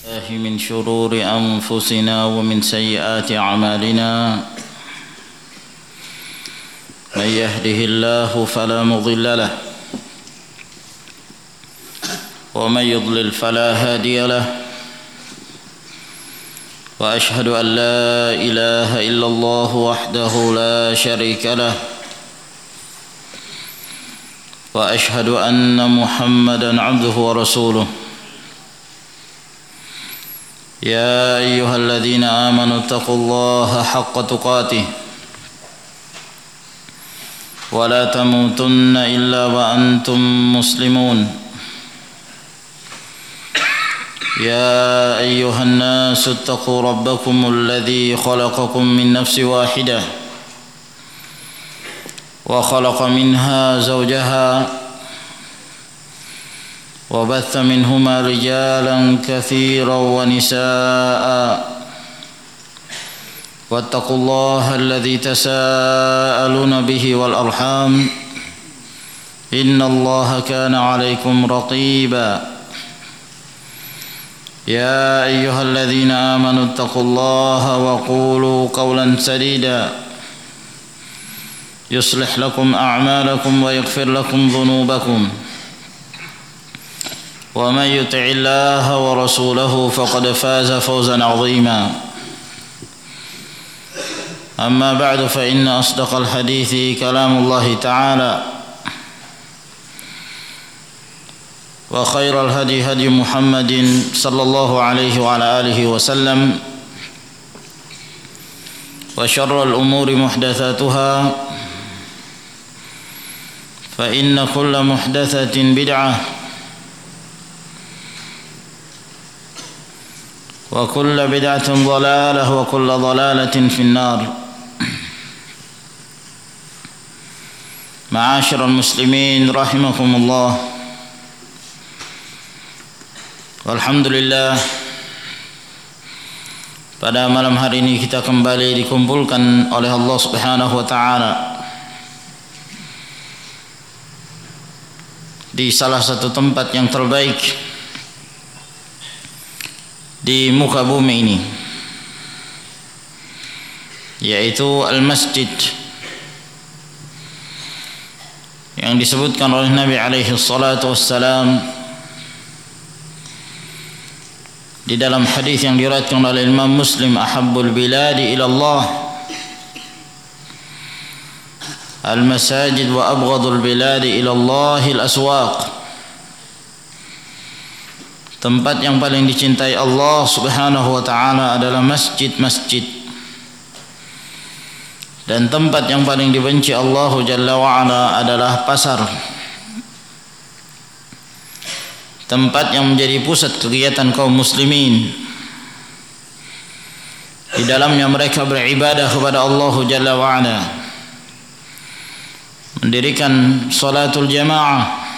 من شرور أنفسنا ومن سيئات أعمالنا من يهده الله فلا مضل له ومن يضلل فلا هادي له وأشهد أن لا إله إلا الله وحده لا شريك له وأشهد أن محمدا عبده ورسوله يا أيها الذين آمنوا اتقوا الله حق تقاته ولا تموتن إلا وأنتم مسلمون يا أيها الناس اتقوا ربكم الذي خلقكم من نفس واحدة وخلق منها زوجها وبث منهما رجالا كثيرا ونساء واتقوا الله الذي تساءلون به والأرحام إن الله كان عليكم رقيبا يا أيها الذين آمنوا اتقوا الله وقولوا قولا سديدا يصلح لكم أعمالكم ويغفر لكم ذنوبكم ومن يطع الله ورسوله فقد فاز فوزا عظيما أما بعد فإن أصدق الحديث كلام الله تعالى وخير الهدي هدي محمد صلى الله عليه وعلى آله وسلم وشر الأمور محدثاتها فإن كل محدثة بدعة وكل بدعة ضلالة وكل ضلالة في النار. معاشر المسلمين رحمكم الله. Alhamdulillah, pada malam hari ini kita kembali dikumpulkan oleh Allah Subhanahu wa taala di salah satu tempat yang terbaik di muka bumi ini, yaitu Al-Masjid yang disebutkan oleh Nabi alaihi salatu wassalam di dalam hadis yang diriwayatkan oleh Imam Muslim, ahabbul biladi ila Allah al-masajid wa abghadul biladi ila Allah al-aswaq. Tempat yang paling dicintai Allah Subhanahu wa taala adalah masjid-masjid, dan tempat yang paling dibenci Allah Jalla wa ala adalah pasar, tempat yang menjadi pusat kegiatan kaum muslimin. Di dalamnya mereka beribadah kepada Allah Jalla wa ala, mendirikan salatul jamaah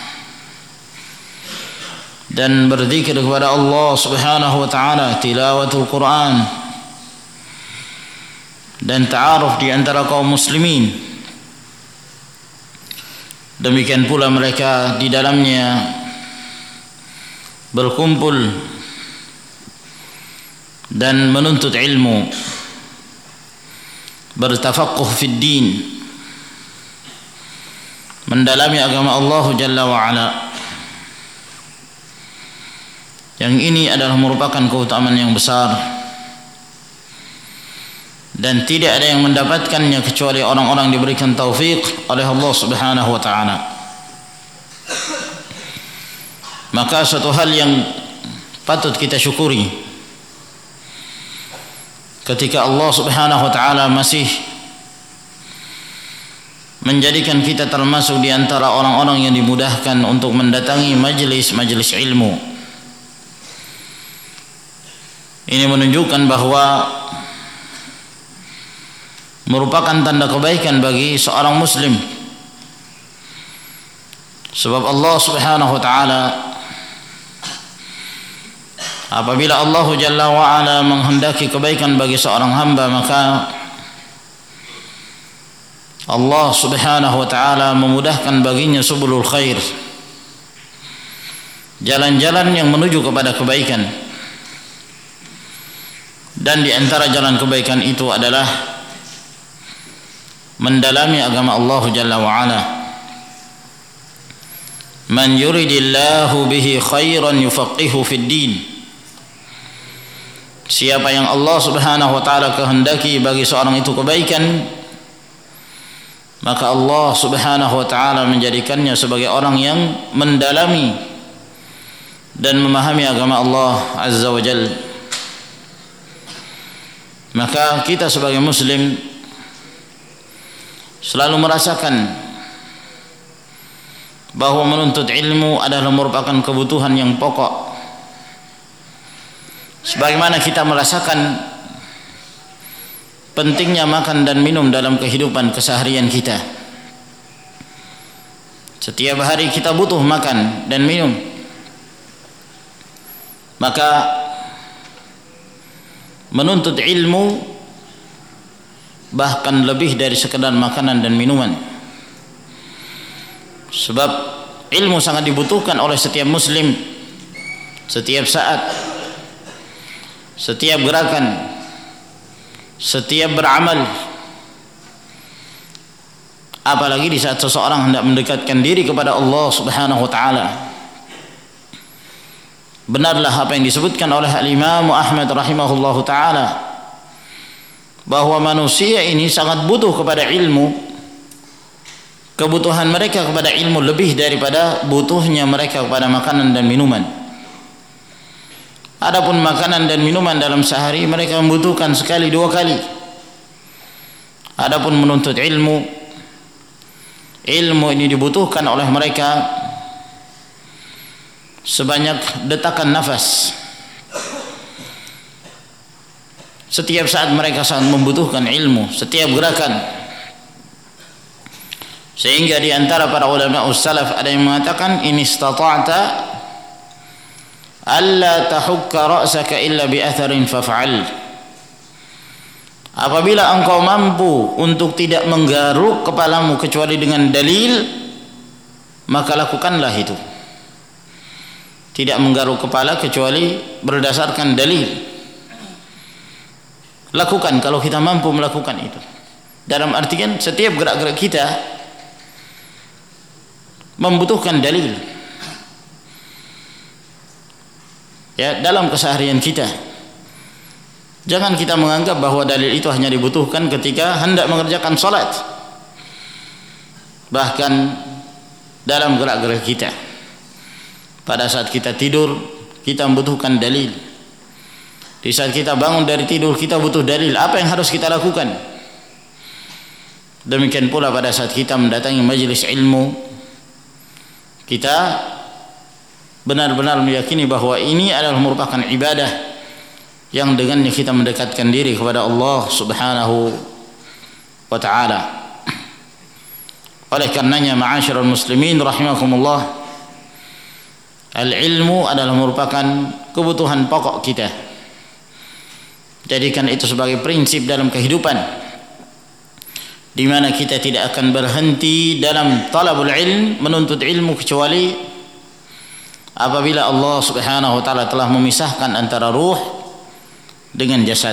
dan berzikir kepada Allah Subhanahu wa taala, tilawatul Quran, dan ta'aruf di antara kaum muslimin. Demikian pula mereka di dalamnya berkumpul dan menuntut ilmu, bertafaqquh fid din, mendalami agama Allah Jalla wa ala. Yang ini adalah merupakan keutamaan yang besar, dan tidak ada yang mendapatkannya kecuali orang-orang diberikan taufik oleh Allah Subhanahu wa taala. Maka suatu hal yang patut kita syukuri ketika Allah Subhanahu wa taala masih menjadikan kita termasuk di antara orang-orang yang dimudahkan untuk mendatangi majelis-majelis ilmu. Ini menunjukkan bahwa merupakan tanda kebaikan bagi seorang muslim, sebab Allah Subhanahu wa taala, apabila Allah Jalla wa ala menghendaki kebaikan bagi seorang hamba, maka Allah Subhanahu wa taala memudahkan baginya subulul khair, jalan-jalan yang menuju kepada kebaikan. Dan di antara jalan kebaikan itu adalah mendalami agama Allah Jalla wa Ala. Man yuridillahu bihi khairan yufaqihu fid din. Siapa yang Allah Subhanahu wa taala kehendaki bagi seorang itu kebaikan, maka Allah Subhanahu wa taala menjadikannya sebagai orang yang mendalami dan memahami agama Allah Azza wa Jalla. Maka kita sebagai muslim selalu merasakan bahwa menuntut ilmu adalah merupakan kebutuhan yang pokok. Sebagaimana kita merasakan pentingnya makan dan minum dalam kehidupan keseharian kita. Setiap hari kita butuh makan dan minum. Maka menuntut ilmu bahkan lebih dari sekedar makanan dan minuman. Sebab ilmu sangat dibutuhkan oleh setiap muslim setiap saat, setiap gerakan, setiap beramal. Apalagi di saat seseorang hendak mendekatkan diri kepada Allah Subhanahu wa taala. Benarlah apa yang disebutkan oleh Al-Imam Ahmad rahimahullahu taala, bahwa manusia ini sangat butuh kepada ilmu. Kebutuhan mereka kepada ilmu lebih daripada butuhnya mereka kepada makanan dan minuman. Adapun makanan dan minuman dalam sehari mereka membutuhkan sekali dua kali. Adapun menuntut ilmu, ilmu ini dibutuhkan oleh mereka sebanyak detakan nafas. Setiap saat mereka sangat membutuhkan ilmu, setiap gerakan. Sehingga di antara para ulama salaf ada yang mengatakan, in istata'ta alla tahukka ra'saka illa bi atharin faf'al. Apabila engkau mampu untuk tidak menggaruk kepalamu kecuali dengan dalil, maka lakukanlah itu. Tidak menggaruk kepala kecuali berdasarkan dalil. Lakukan kalau kita mampu melakukan itu. Dalam artian setiap gerak-gerak kita membutuhkan dalil. Ya, dalam keseharian kita. Jangan kita menganggap bahwa dalil itu hanya dibutuhkan ketika hendak mengerjakan salat. Bahkan dalam gerak-gerak kita. Pada saat kita tidur, kita membutuhkan dalil. Di saat kita bangun dari tidur, kita butuh dalil. Apa yang harus kita lakukan? Demikian pula pada saat kita mendatangi majelis ilmu, kita benar-benar meyakini bahwa ini adalah merupakan ibadah yang dengannya kita mendekatkan diri kepada Allah Subhanahu wa ta'ala. Oleh karenanya, ma'asyiral muslimin rahimakumullah, al-ilmu adalah merupakan kebutuhan pokok kita. Jadikan itu sebagai prinsip dalam kehidupan, di mana kita tidak akan berhenti dalam talabul ilm, menuntut ilmu, kecuali apabila Allah Subhanahu wa taala telah memisahkan antara ruh dengan jasad.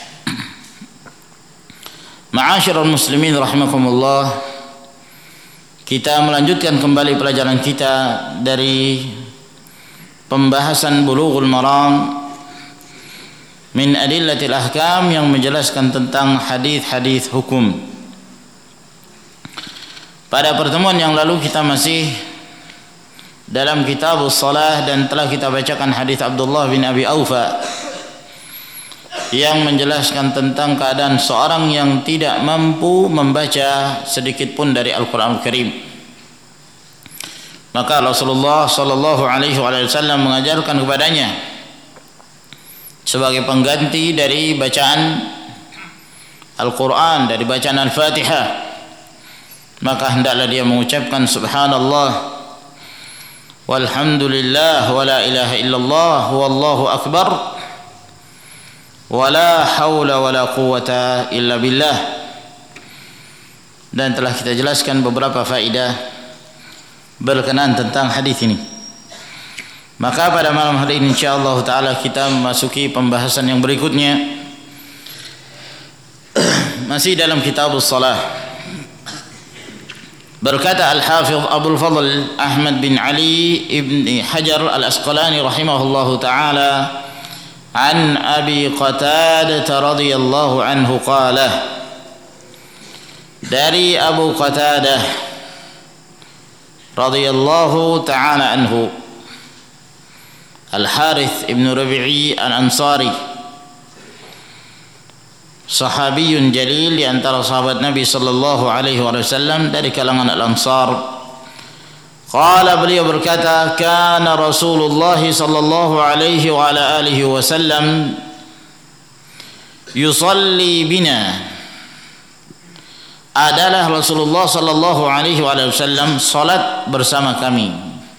Ma'asyiral muslimin rahimakumullah, kita melanjutkan kembali pelajaran kita dari pembahasan Bulughul Maram min adillatil ahkam, yang menjelaskan tentang hadis-hadis hukum. Pada pertemuan yang lalu kita masih dalam Kitabus Shalah dan telah kita bacakan hadis Abdullah bin Abi Aufa yang menjelaskan tentang keadaan seorang yang tidak mampu membaca sedikit pun dari Al-Qur'an Al-Karim. Maka Rasulullah sallallahu alaihi wasallam mengajarkan kepadanya sebagai pengganti dari bacaan Al-Qur'an, dari bacaan Al-Fatihah, maka hendaklah dia mengucapkan subhanallah walhamdulillah wa la ilaha illallah wallahu akbar wa la hawla wa la quwwata illa billah. Dan telah kita jelaskan beberapa faedah berkenaan tentang hadis ini. Maka pada malam hari ini insyaallah taala kita memasuki pembahasan yang berikutnya, Masih dalam kitab as-salah. Berkata Al-Hafidh Abdul Fadl Ahmad bin Ali ibn Hajar Al-Asqalani rahimahullahu ta'ala an Abi Qatadah radhiyallahu anhu qala, dari Abu Qatadah radhiyallahu ta'ala anhu, Al-Harith ibn Rabi'i Al-Ansari, sahabiyun jalil di antara sahabat Nabi sallallahu alaihi wasallam dari kalangan Al-Ansar. Qala, beliau berkata, kana Rasulullah sallallahu alaihi wa ala alihi wasallam yusalli bina, adalah Rasulullah sallallahu alaihi wasallam salat bersama kami.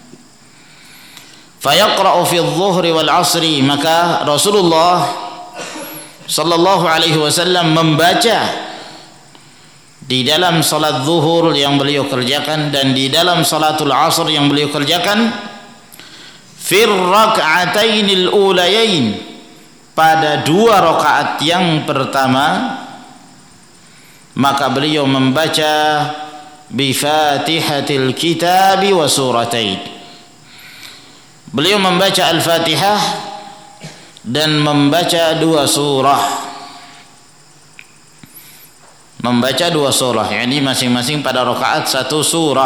Fayaqra'u fi adh-dhuhri wal 'ashri, maka Rasulullah sallallahu alaihi wasallam membaca di dalam salat zuhur yang beliau kerjakan dan di dalam salatul asr yang beliau kerjakan, fir rak'atainil ulayain, pada 2 rakaat yang pertama, maka beliau membaca bi Fatihatil Kitabi wa suratain, beliau membaca Al-Fatihah dan membaca 2 surah, membaca 2 surah, yakni masing-masing pada rakaat 1 surah.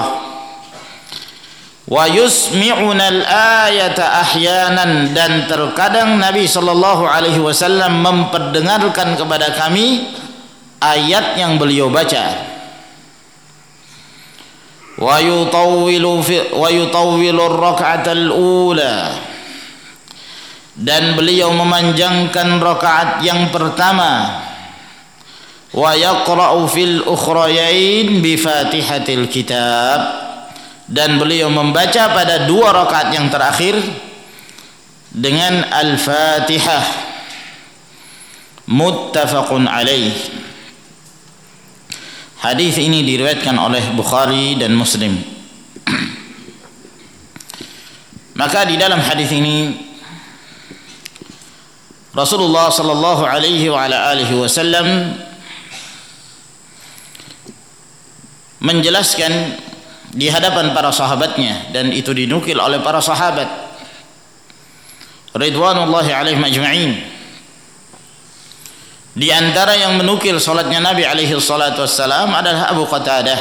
Wa yusmi'una al-ayata ahyanan, dan terkadang Nabi sallallahu alaihi wasallam memperdengarkan kepada kami ayat yang beliau baca. Wa yutawwilu ar-rak'atal ula, dan beliau memanjangkan rakaat yang pertama. Wa yaqra'u fil ukhrayain bi Fatihatil Kitab, dan beliau membaca pada 2 rakaat yang terakhir dengan Al-Fatihah. Muttafaqun alaih. Hadis ini diriwayatkan oleh Bukhari dan Muslim. Maka di dalam hadis ini Rasulullah sallallahu alaihi wa ala alihi wasallam menjelaskan di hadapan para sahabatnya, dan itu dinukil oleh para sahabat ridwanullahi alaihim ajma'in. Di antara yang menukil salatnya Nabi alaihi salatu wassalam adalah Abu Qatadah.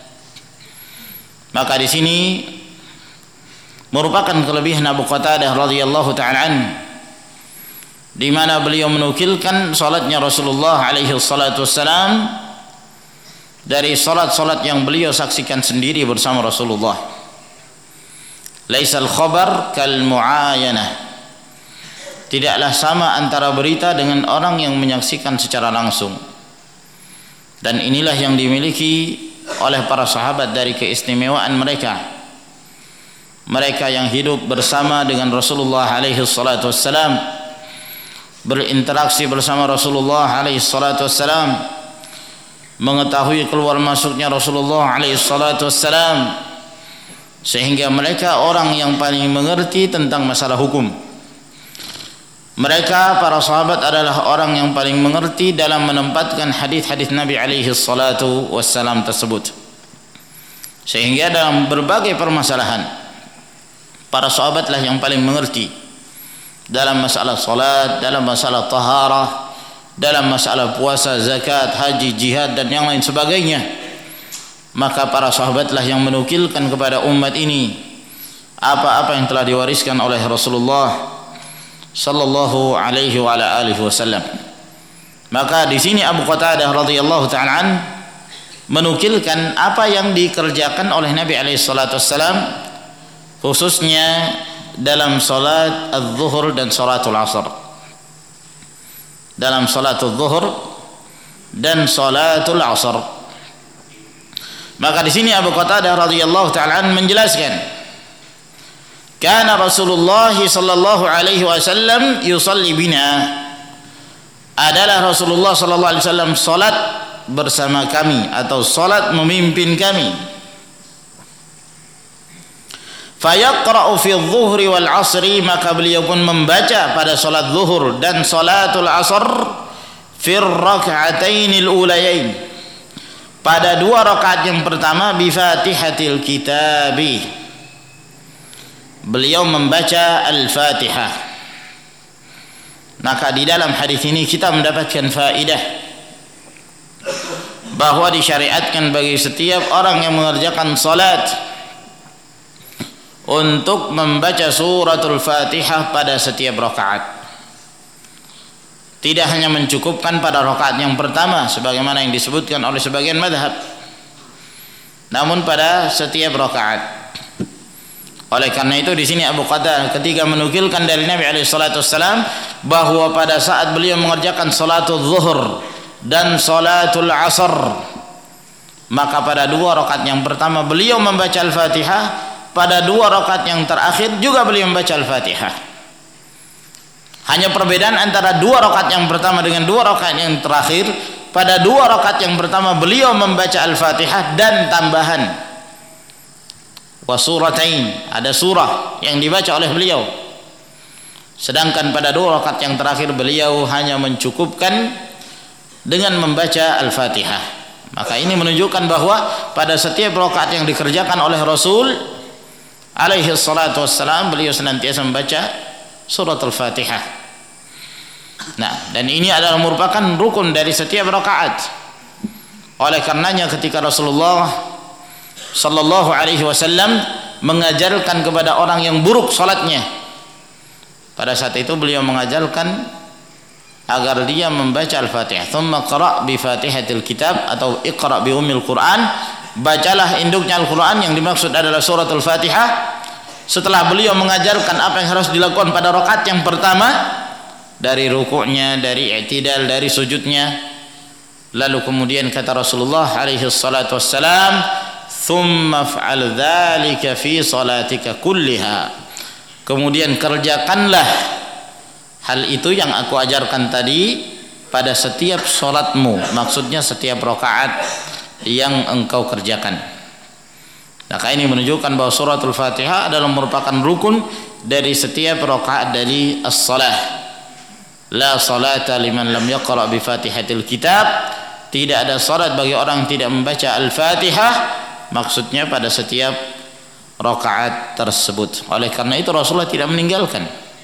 Maka di sini merupakan kelebihan Abu Qatadah radhiyallahu ta'ala anhu, di mana beliau menukilkan salatnya Rasulullah alaihi salatu wassalam dari salat-salat yang beliau saksikan sendiri bersama Rasulullah. Laisal khabar kal muayanah, tidaklah sama antara berita dengan orang yang menyaksikan secara langsung. Dan inilah yang dimiliki oleh para sahabat dari keistimewaan mereka, mereka yang hidup bersama dengan Rasulullah alaihi salatu wassalam, berinteraksi bersama Rasulullah alaihi salatu wassalam, mengetahui keluar masuknya Rasulullah alaihi salatu wassalam, sehingga mereka orang yang paling mengerti tentang masalah hukum. Mereka para sahabat adalah orang yang paling mengerti dalam menempatkan hadis-hadis Nabi alaihi salatu wassalam tersebut, sehingga dalam berbagai permasalahan para sahabatlah yang paling mengerti, dalam masalah salat, dalam masalah taharah, dalam masalah puasa, zakat, haji, jihad dan yang lain sebagainya. Maka para sahabatlah yang menukilkan kepada umat ini apa-apa yang telah diwariskan oleh Rasulullah sallallahu alaihi wa ala alihi wasallam. Maka di sini Abu Qatadah radhiyallahu ta'ala an menukilkan apa yang dikerjakan oleh Nabi alaihi salatu wassalam, khususnya dalam salat az-zuhur dan salatul asr. Dalam salatul zuhur dan salatul asr. Maka di sini Abu Qatadah radhiyallahu ta'ala an menjelaskan, kana Rasulullah sallallahu alaihi wasallam yusalli bina, adalah Rasulullah sallallahu alaihi wasallam salat bersama kami atau salat memimpin kami. Fayaqra'u fi adh-dhuhri wal 'ashri, maka beliau pun membaca pada salat zuhur dan salatul asr fir rak'atainil ulayain, pada dua rakaat yang pertama, bi Fatihatil Kitabi, beliau membaca Al-Fatihah. Maka di dalam hadis ini kita mendapatkan faedah bahwa disyariatkan bagi setiap orang yang mengerjakan salat untuk membaca suratul Fatihah pada setiap rakaat. Tidak hanya mencukupkan pada rakaat yang pertama sebagaimana yang disebutkan oleh sebagian mazhab, namun pada setiap rakaat. Oleh karena itu di sini Abu Qatadah ketika menukilkan dari Nabi alaihi salatu wasallam bahwa pada saat beliau mengerjakan salatul zuhur dan salatul asar, maka pada dua rakaat yang pertama beliau membaca Al-Fatihah, pada dua rakaat yang terakhir juga beliau membaca Al-Fatihah. Hanya perbedaan antara dua rakaat yang pertama dengan dua rakaat yang terakhir, pada dua rakaat yang pertama beliau membaca Al-Fatihah dan tambahan wasuratain, ada surah yang dibaca oleh beliau. Sedangkan pada dua rakaat yang terakhir beliau hanya mencukupkan dengan membaca Al-Fatihah. Maka ini menunjukkan bahwa pada setiap rakaat yang dikerjakan oleh Rasul alaihi salatu wassalam, beliau senantiasa membaca surat Al-Fatihah. Nah, dan ini adalah merupakan rukun dari setiap rakaat. Oleh karenanya ketika Rasulullah sallallahu alaihi wasallam mengajarkan kepada orang yang buruk salatnya, pada saat itu beliau mengajarkan agar dia membaca Al-Fatihah. Tsumma qra' bi Fatihatil Kitab atau iqra' bi ummil Quran, bacalah induknya Al-Quran, yang dimaksud adalah surat Al-Fatihah. Setelah beliau mengajarkan apa yang harus dilakukan pada rakaat yang pertama, dari rukuknya, dari i'tidal, dari sujudnya, lalu kemudian kata Rasulullah alaihi salatu wassalam, thumma fa'al dzalika fi salatika kulliha, kemudian kerjakanlah hal itu yang aku ajarkan tadi pada setiap salatmu, maksudnya setiap rakaat yang engkau kerjakan. Maka ini menunjukkan bahwa suratul Fatihah adalah merupakan rukun dari setiap rakaat dari as-salah. La salata liman lam yaqra' bi Fatihatil Kitab, tidak ada salat bagi orang yang tidak membaca Al-Fatihah, maksudnya pada setiap rakaat tersebut. Oleh karena itu Rasulullah tidak meninggalkan.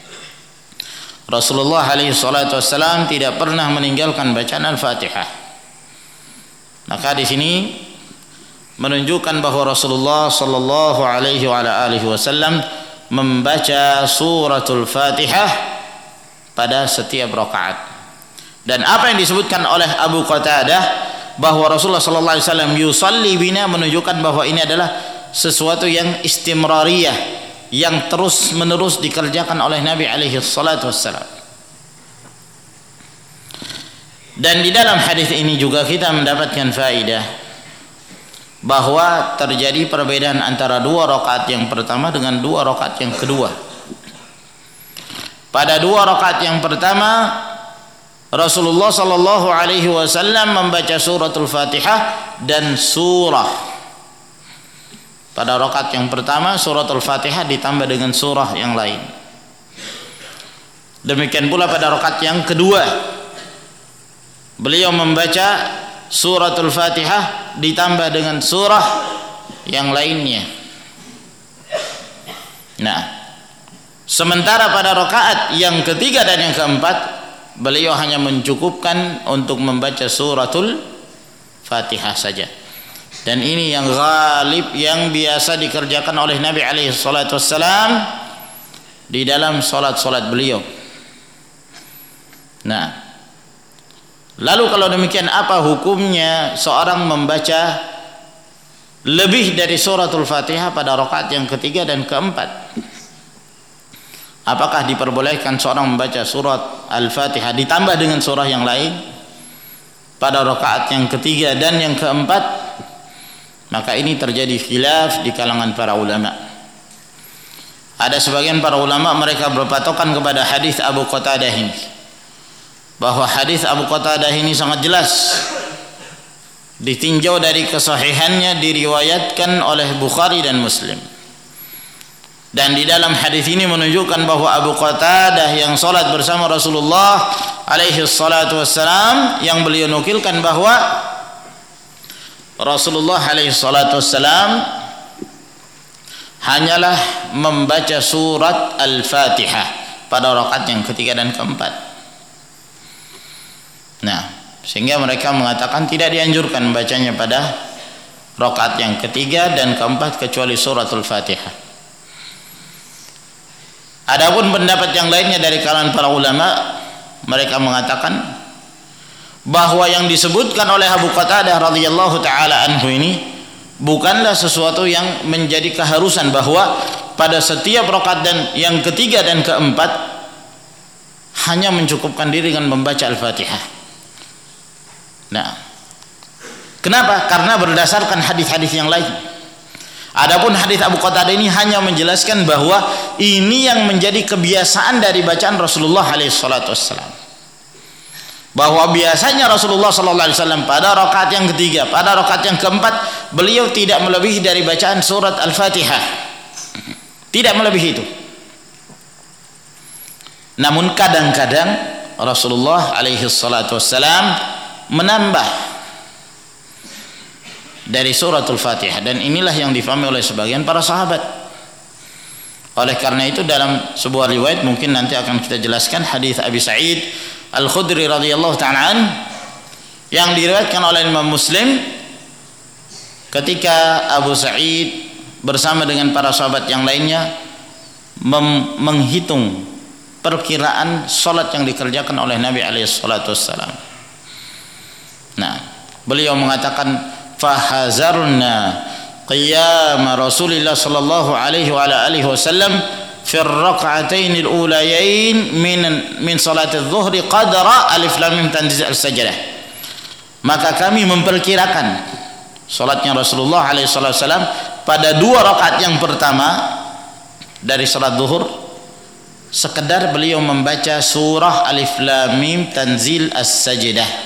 Rasulullah alaihi salatu wassalam tidak pernah meninggalkan bacaan Al-Fatihah. Maka di sini menunjukkan bahwa Rasulullah sallallahu alaihi wa alihi wasallam membaca suratul Fatihah pada setiap rakaat. Dan apa yang disebutkan oleh Abu Qatadah bahwa Rasulullah sallallahu alaihi wasallam yusalli bina, menunjukkan bahwa ini adalah sesuatu yang istimrariyah, yang terus menerus dikerjakan oleh Nabi alaihi salatu wassalam. Dan di dalam hadis ini juga kita mendapatkan faedah bahwa terjadi perbedaan antara dua rakaat yang pertama dengan dua rakaat yang kedua. Pada dua rakaat yang pertama Rasulullah sallallahu alaihi wasallam membaca suratul Fatihah dan surah. Pada rakaat yang pertama suratul Fatihah ditambah dengan surah yang lain. Demikian pula pada rakaat yang kedua beliau membaca suratul Fatihah ditambah dengan surah yang lainnya. Nah, sementara pada rakaat yang ketiga dan yang keempat beliau hanya mencukupkan untuk membaca suratul Fatihah saja. Dan ini yang ghalib, yang biasa dikerjakan oleh Nabi alaihi salatu wassalam di dalam salat-salat beliau. Nah, lalu kalau demikian apa hukumnya seorang membaca lebih dari suratul Fatihah pada rakaat yang ketiga dan keempat? Apakah diperbolehkan seorang membaca surat Al-Fatihah ditambah dengan surah yang lain pada rakaat yang ketiga dan yang keempat? Maka ini terjadi khilaf di kalangan para ulama. Ada sebagian para ulama mereka berpatokan kepada hadis Abu Qatadah ini, bahwa hadis Abu Qatadah ini sangat jelas, ditinjau dari kesahihannya, diriwayatkan oleh Bukhari dan Muslim. Dan di dalam hadis ini menunjukkan bahwa Abu Qatadah yang salat bersama Rasulullah alaihi salatu wassalam yang beliau nukilkan bahwa Rasulullah alaihi salatu wassalam hanyalah membaca surat Al-Fatihah pada rakaat yang ketiga dan keempat. Nah, sehingga mereka mengatakan tidak dianjurkan membacanya pada rakaat yang ketiga dan keempat kecuali suratul Fatihah. Adapun pendapat yang lainnya dari kalangan para ulama, mereka mengatakan bahwa yang disebutkan oleh Abu Qatadah radhiyallahu taala anhu ini bukanlah sesuatu yang menjadi keharusan bahwa pada setiap rakaat dan yang ketiga dan keempat hanya mencukupkan diri dengan membaca Al-Fatihah. Nah, kenapa? Karena berdasarkan hadis-hadis yang lain. Adapun hadis Abu Qatadah ini hanya menjelaskan bahwa ini yang menjadi kebiasaan dari bacaan Rasulullah alaihi salatu wassalam. Bahwa biasanya Rasulullah sallallahu alaihi wasallam pada rakaat yang ketiga, pada rakaat yang keempat, beliau tidak melebihi dari bacaan surat Al-Fatihah. Tidak melebihi itu. Namun kadang-kadang Rasulullah alaihi salatu wassalam menambah dari suratul Fatihah, dan inilah yang difahami oleh sebagian para sahabat. Oleh karena itu dalam sebuah riwayat, mungkin nanti akan kita jelaskan, hadis Abi Sa'id Al-Khudri radhiyallahu ta'ala an yang diriwayatkan oleh Imam Muslim, ketika Abu Sa'id bersama dengan para sahabat yang lainnya menghitung perkiraan salat yang dikerjakan oleh Nabi alaihi salatu wassalam. Nah, beliau mengatakan fahazarna qiyam Rasulullah sallallahu alaihi wa alihi wasallam fi ar-rak'atain al-ulayain min salat adh-dhuhri qadra alif lam mim tanzil as-sajdah. Maka kami memperkirakan salatnya Rasulullah alaihi wasallam pada dua rakaat yang pertama dari salat zuhur sekedar beliau membaca surah alif lam mim tanzil as-sajdah,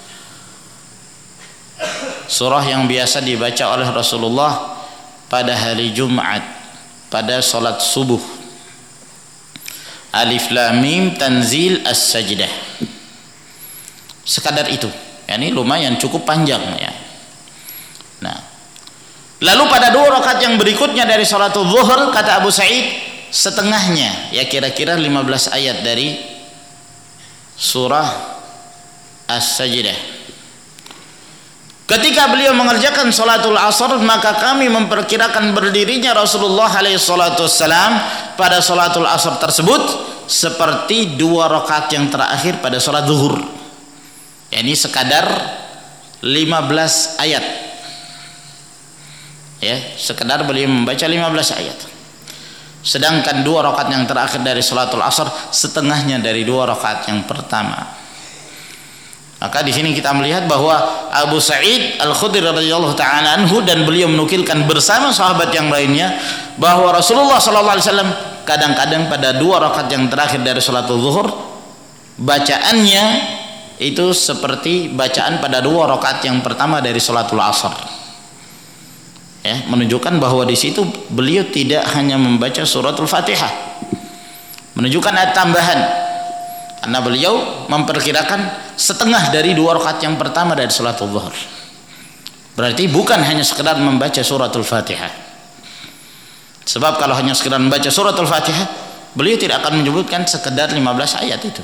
surah yang biasa dibaca oleh Rasulullah pada hari Jumat pada salat subuh. Alif lam mim tanzil as-sajdah, sekadar itu. Ini lumayan cukup panjang ya. Nah, lalu pada dua rakaat yang berikutnya dari salatul zuhur, kata Abu Sa'id, setengahnya, ya kira-kira 15 ayat dari surah as-sajdah. Ketika beliau mengerjakan salatul asar, maka kami memperkirakan berdirinya Rasulullah alaihi salatu wassalam pada salatul asar tersebut seperti dua rakaat yang terakhir pada salat zuhur. Ini sekadar 15 ayat. Ya, sekedar beliau membaca 15 ayat. Sedangkan dua rakaat yang terakhir dari salatul asar setengahnya dari dua rakaat yang pertama. Maka di sini kita melihat bahwa Abu Sa'id Al-Khudri radhiyallahu ta'ala anhu dan beliau menukilkan bersama sahabat yang lainnya bahwa Rasulullah sallallahu alaihi wasallam kadang-kadang pada dua rakaat yang terakhir dari salatul zuhur bacaannya itu seperti bacaan pada dua rakaat yang pertama dari salatul asar. Ya, menunjukkan bahwa di situ beliau tidak hanya membaca suratul Fatihah. Menunjukkan ada tambahan. Karena beliau memperkirakan setengah dari dua rakaat yang pertama dari salatul zuhur. Berarti bukan hanya sekedar membaca suratul Fatihah. Sebab kalau hanya sekedar membaca suratul Fatihah, beliau tidak akan menyebutkan sekedar 15 ayat itu.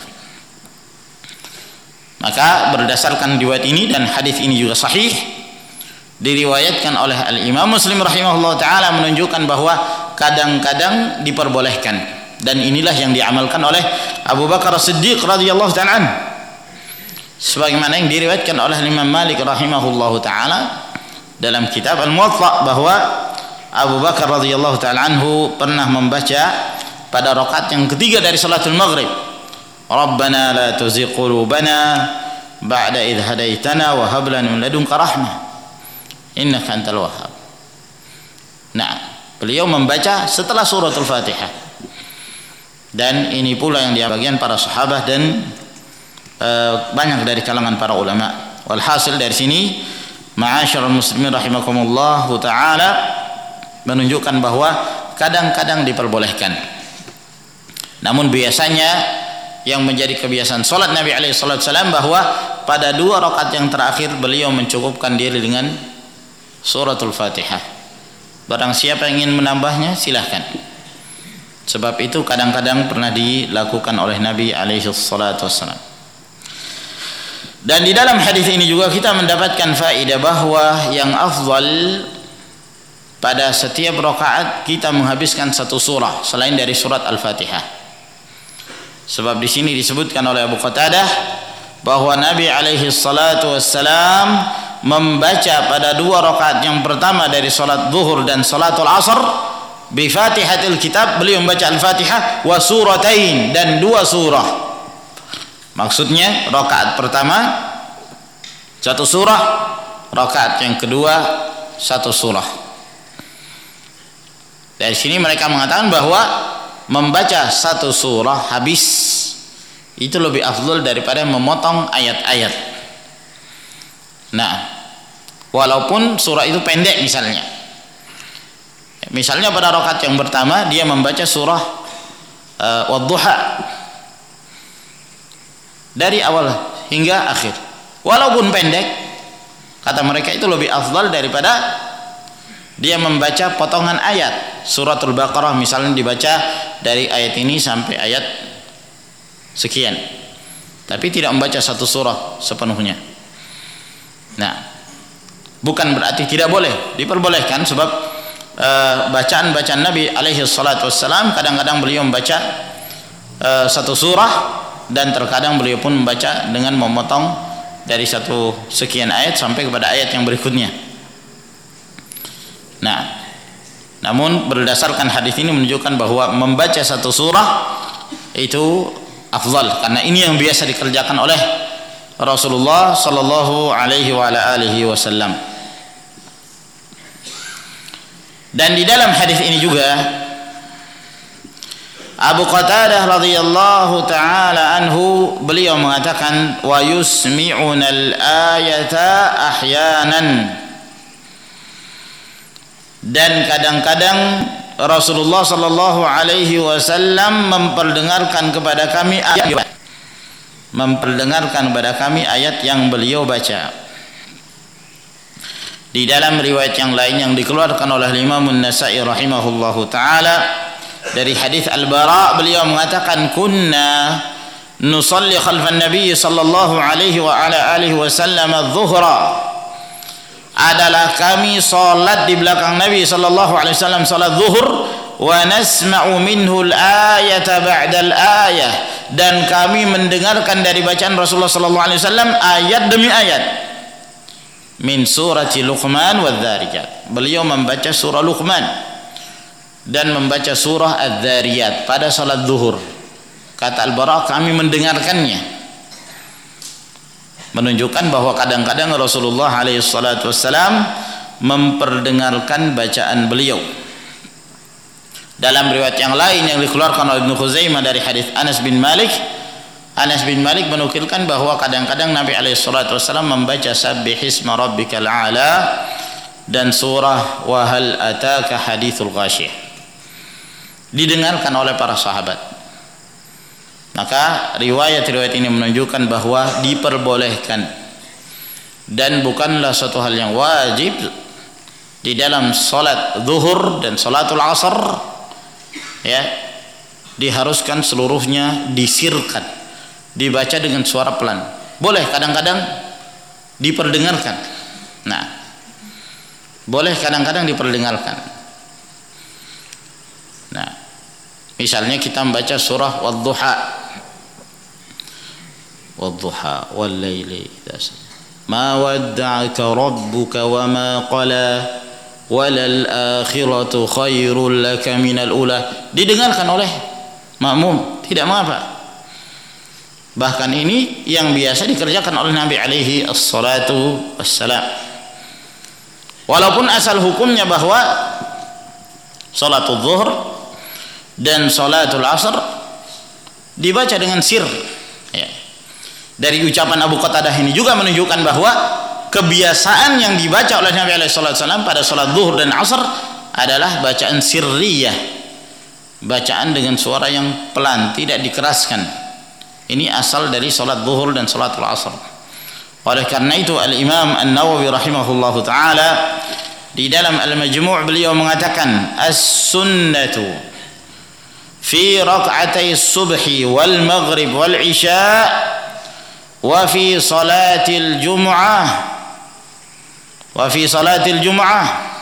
Maka berdasarkan riwayat ini dan hadis ini juga sahih, diriwayatkan oleh Al-Imam Muslim rahimahullah ta'ala, menunjukkan bahwa kadang-kadang diperbolehkan. Dan inilah yang diamalkan oleh Abu Bakar As-Siddiq radhiyallahu ta'ala anhu, sebagaimana yang diriwayatkan oleh Imam Malik rahimahullahu ta'ala dalam kitab Al-Muwatta, bahwa Abu Bakar radhiyallahu ta'ala anhu pernah membaca pada rakaat yang ketiga dari salatul maghrib, Rabbana la tuzigh qulubana ba'da idh hadaitana wa hab lana min ladunka rahmah innaka antal wahhab. Nah, beliau membaca setelah suratul Fatihah. Dan ini pula yang dibagian para sahabat dan banyak dari kalangan para ulama. Walhasil dari sini, ma'asyiral muslimin rahimakumullah ta'ala, menunjukkan bahwa kadang-kadang diperbolehkan. Namun biasanya yang menjadi kebiasaan salat Nabi alaihi wasallam, bahwa pada 2 rakaat yang terakhir beliau mencukupkan diri dengan suratul Fatihah. Barang siapa yang ingin menambahnya silahkan. Sebab itu kadang-kadang pernah dilakukan oleh Nabi alaihi wasallam. Dan di dalam hadis ini juga kita mendapatkan faedah bahwa yang afdal pada setiap rakaat kita menghabiskan 1 surah selain dari surat Al-Fatihah. Sebab di sini disebutkan oleh Abu Qatadah bahwa Nabi alaihi salatu wassalam membaca pada 2 rakaat yang pertama dari salat zuhur dan salatul asr bi Fatihatil Kitab, beliau membaca Al-Fatihah wa suratain, dan 2 surah. Maksudnya rakaat pertama 1 surah, rakaat yang kedua 1 surah. Dari sini mereka mengatakan bahwa membaca 1 surah habis itu lebih afdal daripada memotong ayat-ayat. Nah, walaupun surah itu pendek misalnya. Misalnya pada rakaat yang pertama dia membaca surah Wadduha dari awal hingga akhir. Walaupun pendek, kata mereka itu lebih afdal daripada dia membaca potongan ayat. Suratul Baqarah misalnya dibaca dari ayat ini sampai ayat sekian, tapi tidak membaca 1 surah sepenuhnya. Nah, bukan berarti tidak boleh, diperbolehkan. Sebab bacaan-bacaan Nabi alaihi salatu wassalam kadang-kadang beliau membaca 1 surah, dan terkadang beliau pun membaca dengan memotong dari 1 sekian ayat sampai kepada ayat yang berikutnya. Nah, namun berdasarkan hadis ini menunjukkan bahwa membaca 1 surah itu afdal, karena ini yang biasa dikerjakan oleh Rasulullah sallallahu alaihi wa ala alihi wasallam. Dan di dalam hadis ini juga Abu Qatadah radhiyallahu taala anhu beliau mengatakan wa yusmi'una al-ayata ahyanan, dan kadang-kadang Rasulullah sallallahu alaihi wasallam memperdengarkan kepada kami ayat yang beliau baca. Di dalam riwayat yang lain yang dikeluarkan oleh Imam An-Nasa'i rahimahullahu taala dari hadis Al-Bara, beliau mengatakan kunna nusalli khalfan nabiy sallallahu alaihi wa ala alihi wasallam adh-dhuhra, adalah kami salat di belakang Nabi sallallahu alaihi wasallam salat zuhur, wa nasma'u minhu al-ayata ba'da al-ayah, dan kami mendengarkan dari bacaan Rasulullah sallallahu alaihi wasallam ayat demi ayat. Min surati Luqman wadz-Dzariyat, beliau membaca surah Luqman dan membaca surah Adz-Dzariyat pada salat zuhur. Kata Al-Bara, kami mendengarkannya, menunjukkan bahwa kadang-kadang Rasulullah alaihi salatu wassalam memperdengarkan bacaan beliau. Dalam riwayat yang lain yang dikeluarkan oleh Ibnu Khuzaimah dari hadis Anas bin Malik menukilkan bahwa kadang-kadang Nabi alaihi salatu wassalam membaca sabbihisma rabbikal a'la dan surah wa hal ataka hadithul ghasyiyah, didengarkan oleh para sahabat. Maka riwayat-riwayat ini menunjukkan bahwa diperbolehkan dan bukanlah suatu hal yang wajib di dalam salat zuhur dan salatul asar, ya, diharuskan seluruhnya disirkan, dibaca dengan suara pelan. Boleh kadang-kadang diperdengarkan. Nah, boleh kadang-kadang diperdengarkan. Nah, misalnya kita membaca surah Wadduha wal laili ma wadda'aka rabbuka wa ma qala walal akhiratu khairul laka minal ula, didengarkan oleh makmum, tidak mengapa. Bahkan ini yang biasa dikerjakan oleh Nabi alaihi assalatu wassalam. Walaupun asal hukumnya bahwa salatul zuhur dan salatul asr dibaca dengan sir, ya. Dari ucapan Abu Qatadah ini juga menunjukkan bahwa kebiasaan yang dibaca oleh Nabi SAW pada salat zuhur dan asr adalah bacaan sirriyah, bacaan dengan suara yang pelan, tidak dikeraskan, Ini asal dari salat zuhur dan salatul asar. Oleh karena itu Al-Imam An-Nawawi rahimahullahu taala di dalam Al-Majmu' beliau mengatakan as-sunnatu fi rak'atay subhi wal maghrib wal isya wa fi salatil jum'ah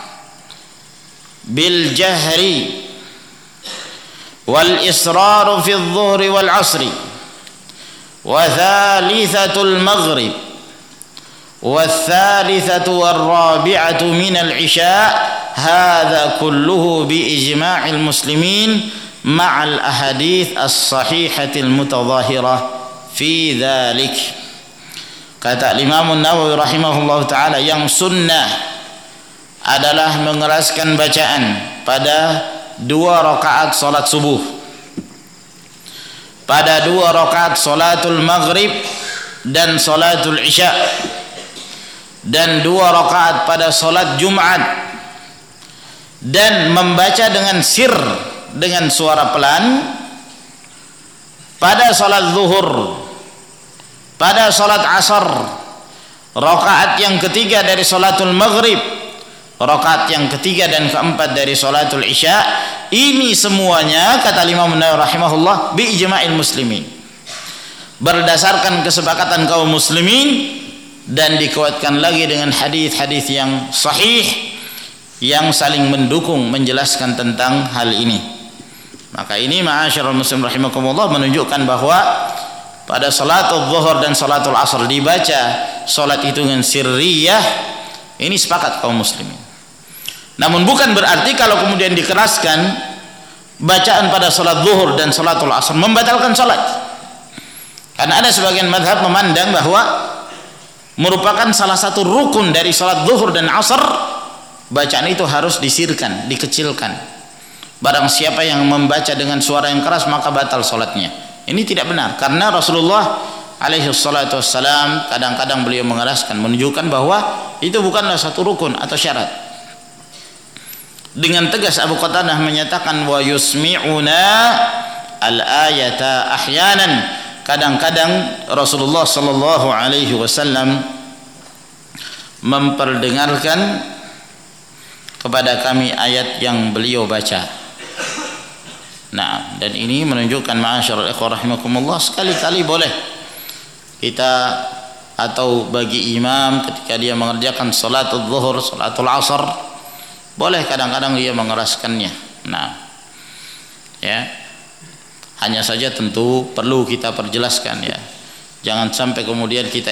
bil jahri wal israr fi adh-dhuhri wal 'ashri wa thalithatul maghrib والثالثة والرابعة من العشاء هذا كله بإجماع المسلمين مع الأحاديث الصحيحة المتظاهرة في ذلك. Kata Imam Nawawi rahimahullah ta'ala, yang sunnah adalah mengeraskan bacaan pada 2 rakaat salat subuh, pada 2 rakaat salatul maghrib dan salatul isya, dan 2 rakaat pada salat Jumat, dan membaca dengan sir, dengan suara pelan pada salat zuhur, pada salat asar, rakaat yang ketiga dari salatul maghrib, rakaat yang ketiga dan keempat dari salatul isya. Ini semuanya kata Imam Nawawi rahimahullah bi ijma'il muslimin, berdasarkan kesepakatan kaum muslimin, dan dikuatkan lagi dengan hadis-hadis yang sahih yang saling mendukung menjelaskan tentang hal ini. Maka ini ma'asyiral muslim rahimakumullah menunjukkan bahwa pada salatul zuhur dan salatul asar dibaca salat itu dengan sirriyah. Ini sepakat kaum muslimin. Namun bukan berarti kalau kemudian dikeraskan bacaan pada salat zuhur dan salatul asar membatalkan salat. Karena ada sebagian mazhab memandang bahwa merupakan salah satu rukun dari salat zuhur dan asar, bacaan itu harus disirkan, dikecilkan. Barang siapa yang membaca dengan suara yang keras maka batal salatnya. Ini tidak benar, karena Rasulullah alaihi salatu wassalam kadang-kadang beliau mengeraskan, menunjukkan bahwa itu bukanlah satu rukun atau syarat. Dengan tegas Abu Qatadah menyatakan wa yusmi'una al-ayata ahyanan. Kadang-kadang Rasulullah sallallahu alaihi wasallam memperdengarkan kepada kami ayat yang beliau baca. Nah, dan ini menunjukkan ma'asyiral ikhwah rahimakumullah, sekali-kali boleh kita atau bagi imam ketika dia mengerjakan salatul zuhur, salatul asar, boleh kadang-kadang dia mengeraskannya. Nah, ya, hanya saja tentu perlu kita perjelaskan, ya, jangan sampai kemudian kita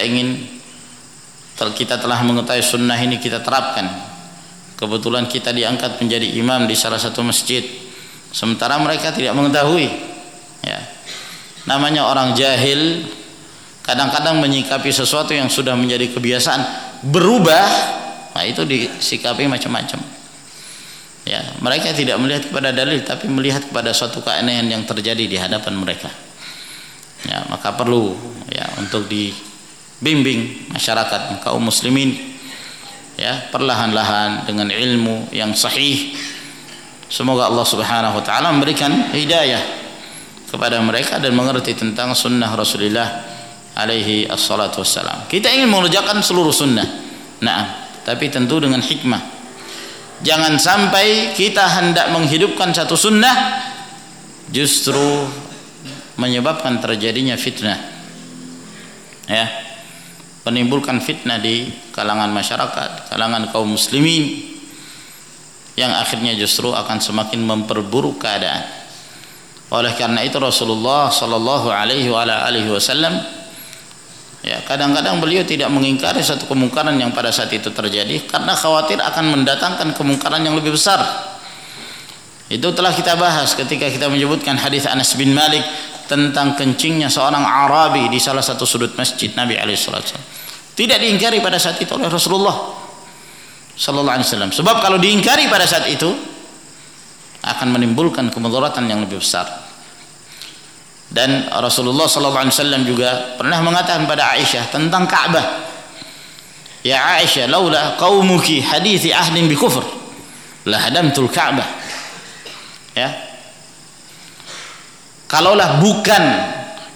telah mengetahui sunnah ini kita terapkan, kebetulan kita diangkat menjadi imam di salah satu masjid sementara mereka tidak mengetahui, ya. Namanya orang jahil kadang-kadang menyikapi sesuatu yang sudah menjadi kebiasaan berubah, nah itu disikapi macam-macam. Ya, mereka tidak melihat kepada dalil tapi melihat kepada suatu keanehan yang terjadi di hadapan mereka. Ya, maka perlu, ya, untuk dibimbing masyarakat kaum muslimin, ya, perlahan-lahan dengan ilmu yang sahih. Semoga Allah Subhanahu wa taala memberikan hidayah kepada mereka dan mengerti tentang sunnah Rasulullah alaihi assalatu wassalam. Kita ingin mengerjakan seluruh sunnah. Nah, tapi tentu dengan hikmah. Jangan sampai kita hendak menghidupkan satu sunnah justru menyebabkan terjadinya fitnah, ya, menimbulkan fitnah di kalangan masyarakat, kalangan kaum muslimin, yang akhirnya justru akan semakin memperburuk keadaan. Oleh karena itu Rasulullah sallallahu alaihi wasallam, ya, kadang-kadang beliau tidak mengingkari satu kemungkaran yang pada saat itu terjadi karena khawatir akan mendatangkan kemungkaran yang lebih besar. Itu telah kita bahas ketika kita menyebutkan hadis Anas bin Malik tentang kencingnya seorang Arabi di salah satu sudut masjid Nabi alaihi wasallam. Tidak diingkari pada saat itu oleh Rasulullah sallallahu alaihi wasallam. Sebab kalau diingkari pada saat itu akan menimbulkan kemudaratan yang lebih besar. Dan Rasulullah sallallahu alaihi wasallam juga pernah mengatakan pada Aisyah tentang Ka'bah, "Ya Aisyah, laula qaumuki hadithi ahdin bi kufr, la hadamtul Ka'bah." Ya. Kalaulah bukan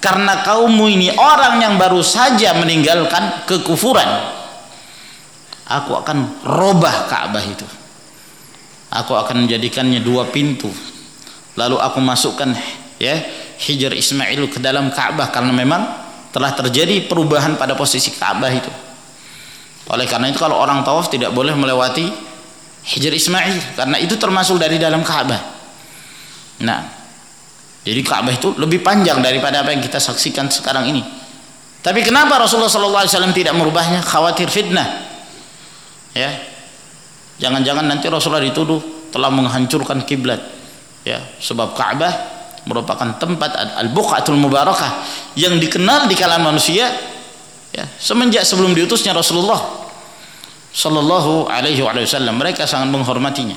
karena kaummu ini orang yang baru saja meninggalkan kekufuran, aku akan robah Ka'bah itu. Aku akan menjadikannya 2 pintu. Lalu aku masukkan Hijr Ismail ke dalam Ka'bah, karena memang telah terjadi perubahan pada posisi Ka'bah itu. Oleh karena itu kalau orang tawaf tidak boleh melewati Hijr Ismail, karena itu termasuk dari dalam Ka'bah. Nah, jadi Ka'bah itu lebih panjang daripada apa yang kita saksikan sekarang ini. Tapi kenapa Rasulullah SAW tidak merubahnya? Khawatir fitnah. Ya, jangan-jangan nanti Rasulullah dituduh telah menghancurkan kiblat. Ya, sebab Ka'bah merupakan tempat al-buqatul mubarakah yang dikenal di kalangan manusia ya, semenjak sebelum diutusnya Rasulullah sallallahu alaihi wasallam. Mereka sangat menghormatinya.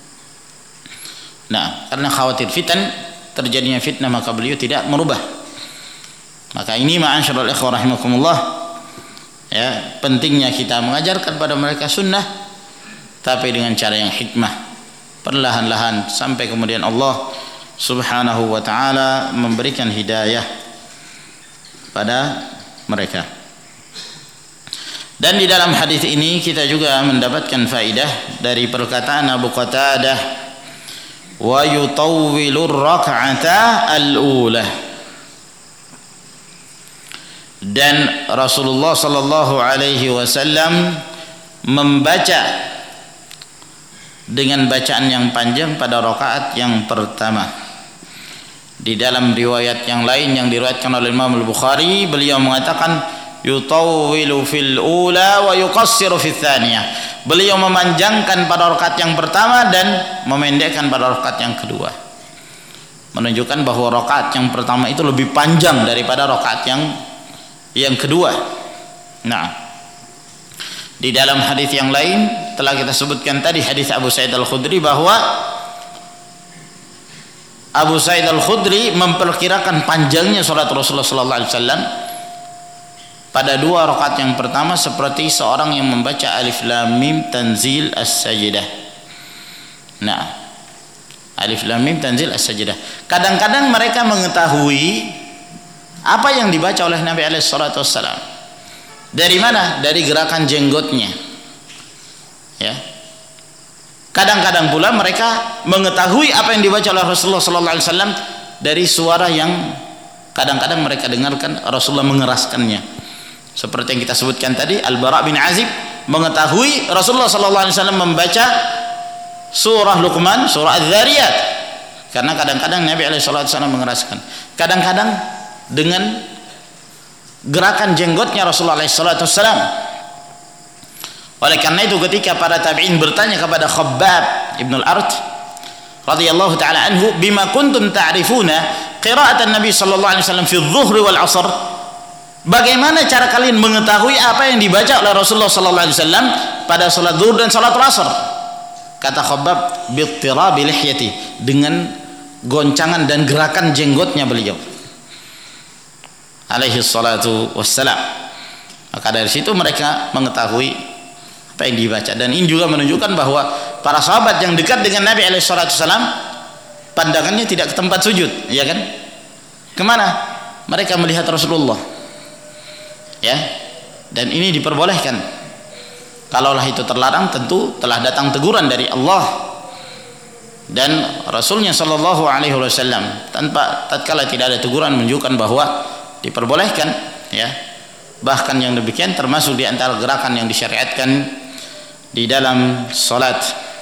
Nah, karena khawatir terjadinya fitnah, maka beliau tidak merubah. Maka ini ma'asyiral ikhwah rahimakumullah, ya, pentingnya kita mengajarkan pada mereka sunnah, tapi dengan cara yang hikmah, perlahan-lahan, sampai kemudian Allah subhanahu wa ta'ala memberikan hidayah pada mereka. Dan di dalam hadis ini kita juga mendapatkan faidah dari perkataan Abu Qatadah, wa yutawwilur rak'ata al-ula. Dan Rasulullah sallallahu alaihi wasallam membaca dengan bacaan yang panjang pada rakaat yang pertama. Di dalam riwayat yang lain yang diriwayatkan oleh Imam Al-Bukhari, beliau mengatakan yutawwilu fil ula wa yuqassiru fil tsaniyah. Beliau memanjangkan pada rakaat yang pertama dan memendekkan pada rakaat yang kedua, menunjukkan bahwa rakaat yang pertama itu lebih panjang daripada rakaat yang kedua. Nah, di dalam hadis yang lain telah kita sebutkan tadi, hadis Abu Sa'id Al-Khudri, bahwa Abu Sa'id Al-Khudri memperkirakan panjangnya salat Rasulullah sallallahu alaihi wasallam pada 2 rakaat yang pertama seperti seorang yang membaca Alif Lam Mim Tanzil As-Sajdah. Nah, Alif Lam Mim Tanzil As-Sajdah. Kadang-kadang mereka mengetahui apa yang dibaca oleh Nabi alaihi salatu wassalam. Dari mana? Dari gerakan jenggotnya. Ya. Kadang-kadang pula mereka mengetahui apa yang dibaca oleh Rasulullah sallallahu alaihi wasallam dari suara yang kadang-kadang mereka dengarkan Rasulullah mengeraskannya. Seperti yang kita sebutkan tadi, Al-Bara' bin Azib mengetahui Rasulullah sallallahu alaihi wasallam membaca surah Luqman, surah Az-Zariyat, karena kadang-kadang Nabi alaihi wasallam mengeraskan. Kadang-kadang dengan gerakan jenggotnya Rasulullah alaihi wasallam. Oleh karena itu ketika para tabi'in bertanya kepada Khabbab ibn al-Arat radhiyallahu taala anhu, bima kuntum ta'rifuna qira'atan Nabi sallallahu alaihi wasallam fi adh-dhuhr wal 'ashr, bagaimana cara kalian mengetahui apa yang dibaca oleh Rasulullah sallallahu alaihi wasallam pada salat zuhur dan salat asar? Kata Khabbab, bittirabi lihyati, dengan goncangan dan gerakan jenggotnya beliau alaihi salatu wassalam. Maka dari situ mereka mengetahui apa yang dibaca. Dan ini juga menunjukkan bahwa para sahabat yang dekat dengan Nabi alaihi salatu wassalam pandangannya tidak ke tempat sujud, ya kan? Kemana? Mereka melihat Rasulullah, ya. Dan ini diperbolehkan. Kalaulah itu terlarang, tentu telah datang teguran dari Allah dan Rasulnya sallallahu alaihi wasallam. Tatkala tidak ada teguran, menunjukkan bahwa diperbolehkan, ya. Bahkan yang demikian termasuk di antara gerakan yang disyariatkan di dalam salat.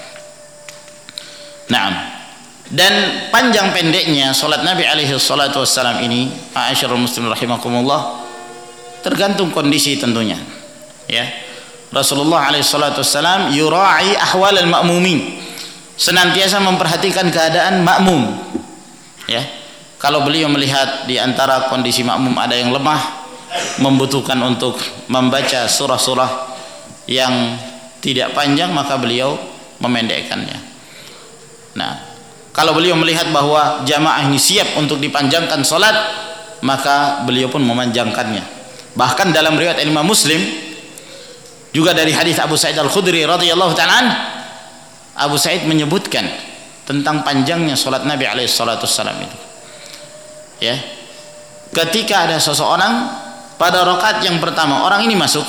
Naam. Dan panjang pendeknya salat Nabi alaihi salatu wassalam ini, ma'asyiral muslimin rahimakumullah, tergantung kondisi tentunya, ya. Rasulullah alaihi salatu wassalam yura'i ahwal al-ma'mumin, senantiasa memperhatikan keadaan makmum, ya. Kalau beliau melihat di antara kondisi makmum ada yang lemah, membutuhkan untuk membaca surah-surah yang tidak panjang, maka beliau memendekkannya. Nah, kalau beliau melihat bahwa jamaah ini siap untuk dipanjangkan salat, maka beliau pun memanjangkannya. Bahkan dalam riwayat Imam Muslim juga dari hadis Abu Sa'id Al-Khudri radhiyallahu ta'ala, Abu Sa'id menyebutkan tentang panjangnya salat Nabi alaihi salatu wassalam itu, ya. ketika ada seseorang pada rakaat yang pertama, orang ini masuk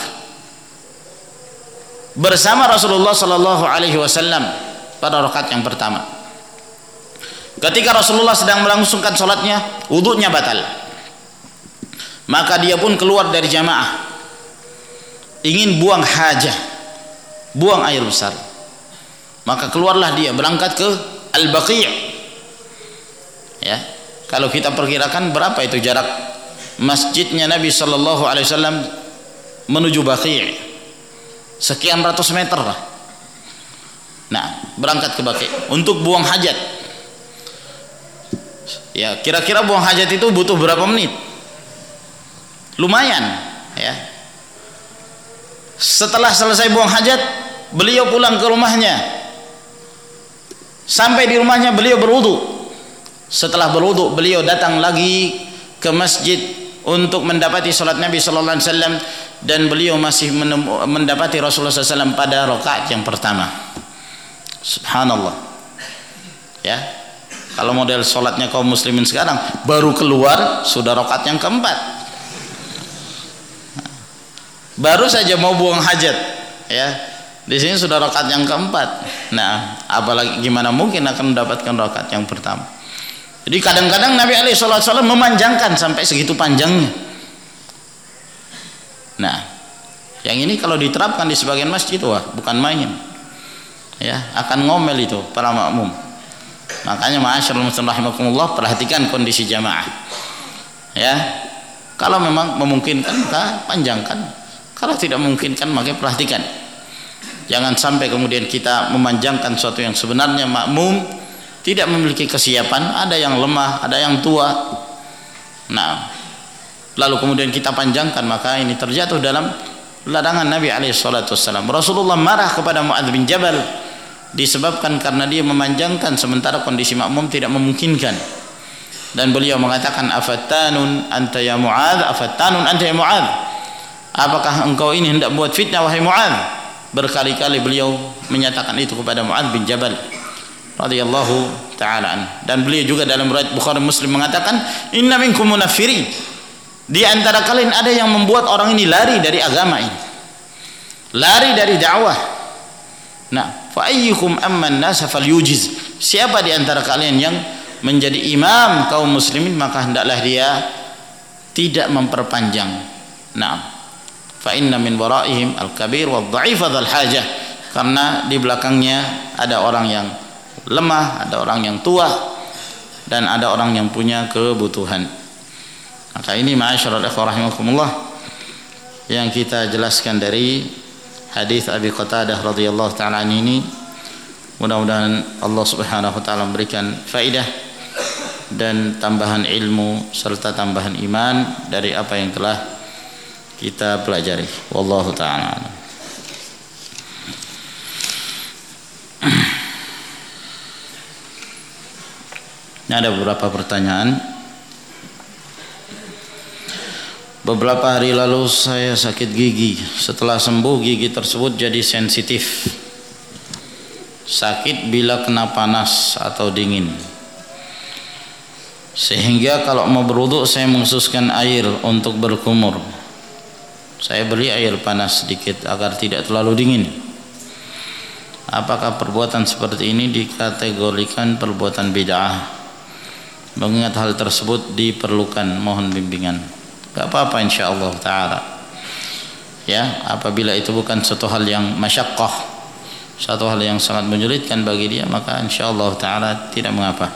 bersama Rasulullah sallallahu alaihi wasallam pada rakaat yang pertama. Ketika Rasulullah sedang melangsungkan salatnya, wudunya batal. Maka dia pun keluar dari jamaah, ingin buang hajah, buang air besar. Maka keluarlah dia berangkat ke Al-Baqi'. Ya, kalau kita perkirakan berapa itu jarak masjidnya Nabi sallallahu alaihi wasallam menuju Baqi'? Sekian ratus meter lah. Nah, berangkat ke Baqi' untuk buang hajat. Ya, kira-kira buang hajat itu butuh berapa menit? Lumayan, ya. Setelah selesai buang hajat, beliau pulang ke rumahnya. Sampai di rumahnya beliau berwudu. Setelah berwudu, beliau datang lagi ke masjid untuk mendapati salat Nabi sallallahu alaihi wasallam, dan beliau masih mendapati Rasulullah SAW pada rakaat yang pertama. Subhanallah. Ya, kalau model sholatnya kaum muslimin sekarang, baru keluar sudah rakaat yang keempat, baru saja mau buang hajat, ya, di sini sudah rakaat yang keempat. Nah, apalagi gimana mungkin akan mendapatkan rakaat yang pertama. Jadi kadang-kadang Nabi SAW memanjangkan sampai segitu panjangnya. Nah, yang ini kalau diterapkan di sebagian masjid, wah, bukan main. Ya, akan ngomel itu para makmum. Makanya ma'asyiral muslimin rahimakumullah, perhatikan kondisi jamaah. Ya, kalau memang memungkinkan maka panjangkan. Kalau tidak memungkinkan maka perhatikan. Jangan sampai kemudian kita memanjangkan sesuatu yang sebenarnya makmum tidak memiliki kesiapan, ada yang lemah, ada yang tua. Nah, lalu kemudian kita panjangkan, maka ini terjatuh dalam larangan Nabi SAW. Rasulullah marah kepada Mu'adz bin Jabal disebabkan karena dia memanjangkan sementara kondisi makmum tidak memungkinkan, dan beliau mengatakan, afattanun anta ya Mu'adz, afattanun anta ya Mu'adz, apakah engkau ini hendak buat fitnah wahai Mu'adz? Berkali-kali beliau menyatakan itu kepada Mu'adz bin Jabal radhiyallahu ta'ala an. Dan beliau juga dalam riwayat Bukhari Muslim mengatakan, inna minkum munafirin, di antara kalian ada yang membuat orang ini lari dari agama ini, lari dari dakwah. Nah, fa ayyukum amman nas falyujiz, siapa di antara kalian yang menjadi imam kaum muslimin, maka hendaklah dia tidak memperpanjang. Nah, fa inna min waraihim al-kabir wad-dha'if dzal hajah, karena di belakangnya ada orang yang lemah, ada orang yang tua, dan ada orang yang punya kebutuhan. Maka ini ma'asyiral ikhwah rahimakumullah yang kita jelaskan dari hadis Abi Qatadah radhiyallahu ta'ala ini. Mudah-mudahan Allah Subhanahu wa taala memberikan faidah dan tambahan ilmu serta tambahan iman dari apa yang telah kita pelajari. Wallahu ta'ala a'lam. Ini ada beberapa pertanyaan. Beberapa hari lalu saya sakit gigi. Setelah sembuh, gigi tersebut jadi sensitif. Sakit bila kena panas atau dingin. Sehingga kalau mau berwudu saya mengkhususkan air untuk berkumur. Saya beri air panas sedikit agar tidak terlalu dingin. Apakah perbuatan seperti ini dikategorikan perbuatan bid'ah? Mengingat hal tersebut diperlukan mohon bimbingan. Gak apa-apa insyaallah ta'ala. Ya, apabila itu bukan suatu hal yang masyaqqah, satu hal yang sangat menyulitkan bagi dia, maka insyaallah ta'ala tidak mengapa.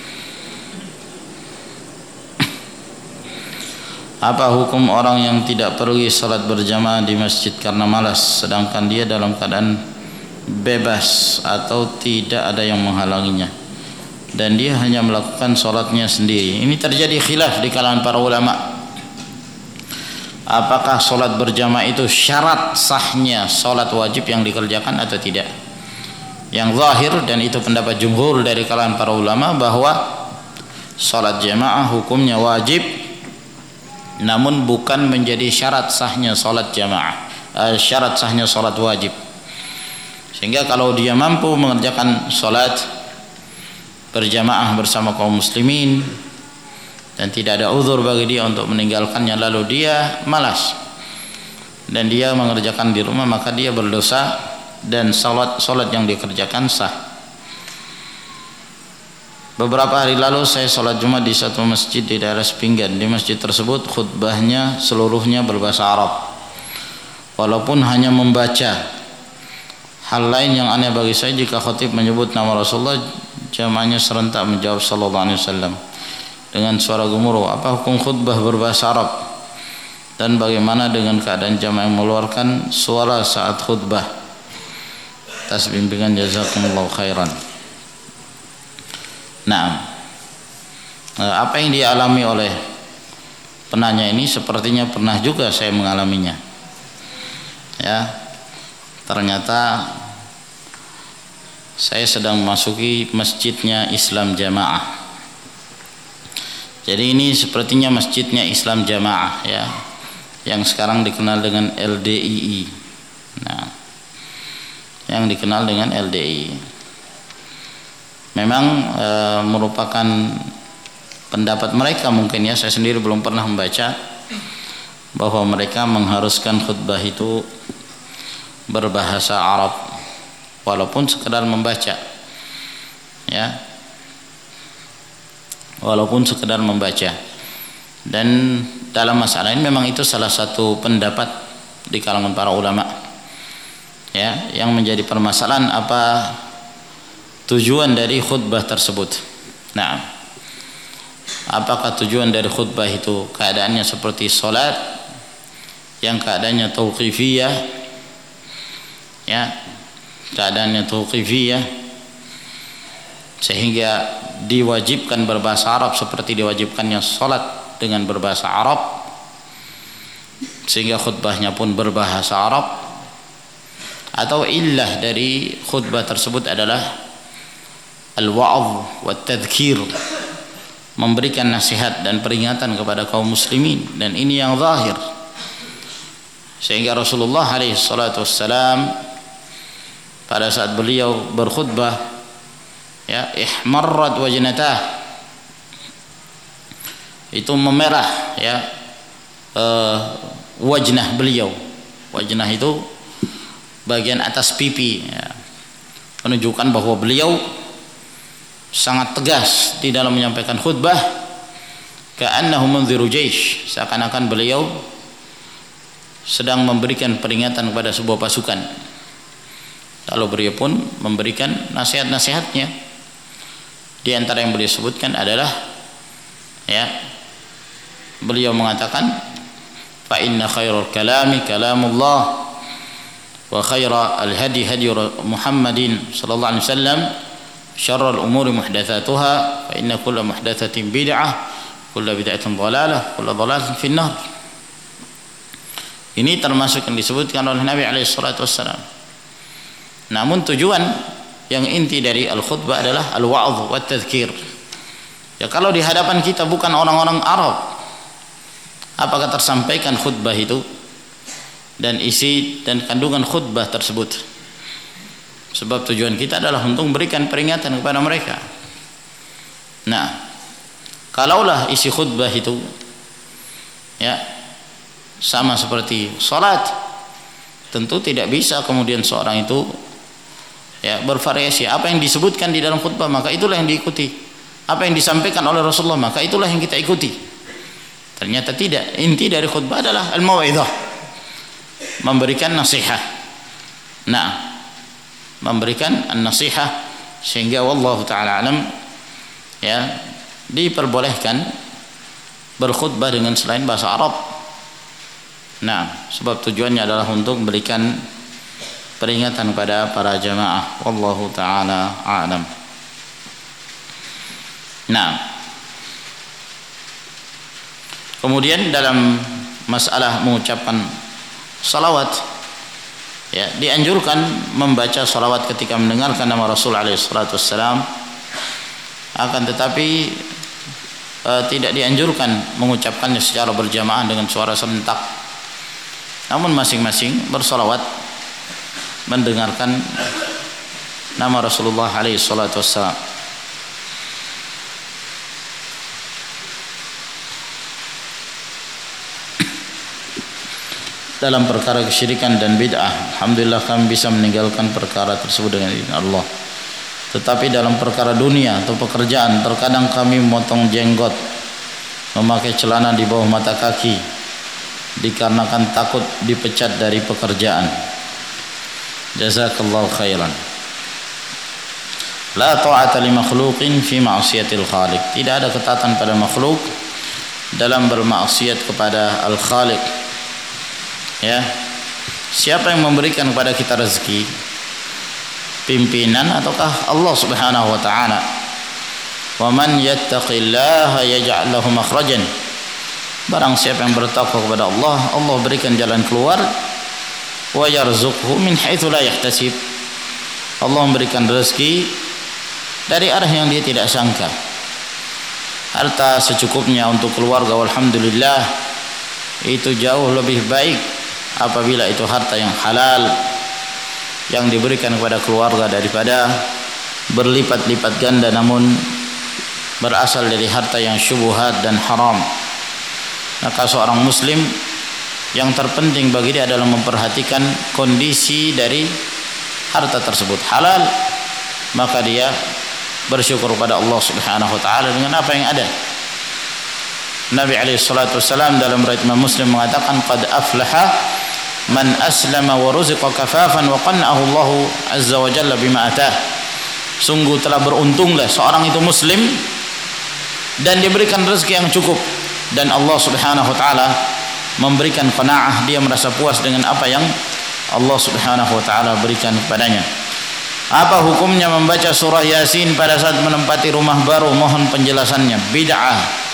Apa hukum orang yang tidak pergi salat berjamaah di masjid karena malas, sedangkan dia dalam keadaan bebas atau tidak ada yang menghalanginya, dan dia hanya melakukan salatnya sendiri? Ini terjadi khilaf di kalangan para ulama. Apakah salat berjamaah itu syarat sahnya salat wajib yang dikerjakan atau tidak? Yang zahir, dan itu pendapat jumhur dari kalangan para ulama, bahwa salat jamaah hukumnya wajib, namun bukan menjadi syarat sahnya salat jamaah, syarat sahnya salat wajib. Sehingga kalau dia mampu mengerjakan salat berjamaah bersama kaum muslimin, dan tidak ada uzur bagi dia untuk meninggalkannya, lalu dia malas dan dia mengerjakan di rumah, maka dia berdosa dan salat yang dikerjakan sah. Beberapa hari lalu saya salat Jumat di satu masjid di daerah Sepinggan. Di masjid tersebut khutbahnya seluruhnya berbahasa Arab, walaupun hanya membaca. Hal lain yang aneh bagi saya, jika khatib menyebut nama Rasulullah, jamaahnya serentak menjawab sallallahu alaihi wasallam dengan suara gemuruh. Apa hukum khutbah berbahasa Arab, dan bagaimana dengan keadaan jamaah yang mengeluarkan suara saat khutbah? Atas bimbingan jazakumullahu khairan. Nah, apa yang dialami oleh penanya ini sepertinya pernah juga saya mengalaminya. Ya, ternyata saya sedang memasuki masjidnya Islam Jamaah. Jadi ini sepertinya masjidnya Islam Jamaah, ya, yang sekarang dikenal dengan LDII. Nah, yang dikenal dengan LDII memang merupakan pendapat mereka mungkin, ya, saya sendiri belum pernah membaca bahwa mereka mengharuskan khutbah itu berbahasa Arab walaupun sekedar membaca, ya, walaupun sekedar membaca. Dan dalam masalah ini memang itu salah satu pendapat di kalangan para ulama, ya, yang menjadi permasalahan apa tujuan dari khutbah tersebut. Nah, apakah tujuan dari khutbah itu keadaannya seperti salat yang keadaannya tauqifiyah, ya, keadaannya tauqifiyah sehingga diwajibkan berbahasa Arab seperti diwajibkannya salat dengan berbahasa Arab, sehingga khutbahnya pun berbahasa Arab, atau illah dari khutbah tersebut adalah al-wa'adh wa tadhkir, memberikan nasihat dan peringatan kepada kaum muslimin, dan ini yang zahir. Sehingga Rasulullah alaihi salatu wassalam pada saat beliau berkhutbah, ya, ihmarrat wajnatah, itu memerah, ya, wajnah beliau. Wajnah itu bagian atas pipi, ya, menunjukkan bahwa beliau sangat tegas di dalam menyampaikan khutbah, ka'annahu munziru jaish, seakan-akan beliau sedang memberikan peringatan kepada sebuah pasukan. Lalu beliau pun memberikan nasihat-nasihatnya. Di antara yang beliau sebutkan adalah, ya, beliau mengatakan, fa inna khairal kalami kalamullah wa khaira al-hadi hadi Muhammadin sallallahu alaihi wasallam, syarrul umuri muhdatsatuha, fa inna kulla muhdatsatin bid'ah, kulla bid'atin dhalalah, kulla dhalalatin finnar. Ini termasuk yang disebutkan oleh Nabi alaihi salatu wassalam. Namun tujuan yang inti dari al-khutbah adalah al-wa'dh wa tadhkir. Ya, kalau di hadapan kita bukan orang-orang Arab, apakah tersampaikan khutbah itu dan isi dan kandungan khutbah tersebut? Sebab tujuan kita adalah untuk memberikan peringatan kepada mereka. Nah, kalaulah isi khutbah itu, ya, sama seperti salat, tentu tidak bisa kemudian seorang itu, ya, bervariasi. Apa yang disebutkan di dalam khutbah, maka itulah yang diikuti. Apa yang disampaikan oleh Rasulullah, maka itulah yang kita ikuti. Ternyata tidak. Inti dari khutbah adalah al-mau'izah, memberikan nasihat. Nah, memberikan an-nasihat, sehingga wallahu taala alam, ya, diperbolehkan berkhutbah dengan selain bahasa Arab. Nah, sebab tujuannya adalah untuk memberikan peringatan kepada para jamaah. Wallahu taala a'lam. Nah, kemudian dalam masalah mengucapkan salawat, ya, dianjurkan membaca salawat ketika mendengarkan nama Rasul alaihi salatu wassalam, akan tetapi tidak dianjurkan mengucapkannya secara berjamaah dengan suara serentak. Namun masing-masing bersalawat mendengarkan nama Rasulullah alaihi salatu wassalam. dalam perkara kesyirikan dan bid'ah. Alhamdulillah kami bisa meninggalkan perkara tersebut dengan izin Allah. Tetapi dalam perkara dunia atau pekerjaan, terkadang kami memotong jenggot, memakai celana di bawah mata kaki, dikarenakan takut dipecat dari pekerjaan. Jazakallahu khairan. La ta'ata li makhluqin fi ma'siyatil khaliq. Tidak ada ketaatan pada makhluk dalam bermaksiat kepada al-khaliq. Ya. Siapa yang memberikan kepada kita rezeki? Pimpinan ataukah Allah Subhanahu wa taala? Wa man yattaqillaha yaj'al lahu makhrajan. Barang siapa yang bertakwa kepada Allah, Allah berikan jalan keluar. Wa yarzuqhu min haitsu la yahtasib. Allah memberikan rezeki dari arah yang dia tidak sangka. Harta secukupnya untuk keluarga, alhamdulillah, itu jauh lebih baik apabila itu harta yang halal yang diberikan kepada keluarga daripada berlipat-lipat ganda namun berasal dari harta yang syubhat dan haram. Maka seorang muslim yang terpenting bagi dia adalah memperhatikan kondisi dari harta tersebut. Halal, maka dia bersyukur kepada Allah Subhanahu wa taala dengan apa yang ada. Nabi alaihi salatu wasallam dalam riwayat Imam Muslim mengatakan qad aflaha man aslama wa ruziqa kafafan wa qanna'ahu Allah azza wa jalla bima atah. Sungguh telah beruntunglah seorang itu muslim dan diberikan rezeki yang cukup dan Allah Subhanahu wa taala memberikan qanaah, dia merasa puas dengan apa yang Allah Subhanahu wa taala berikan kepadanya. Apa hukumnya membaca surah Yasin pada saat menempati rumah baru? Mohon penjelasannya. Bid'ah.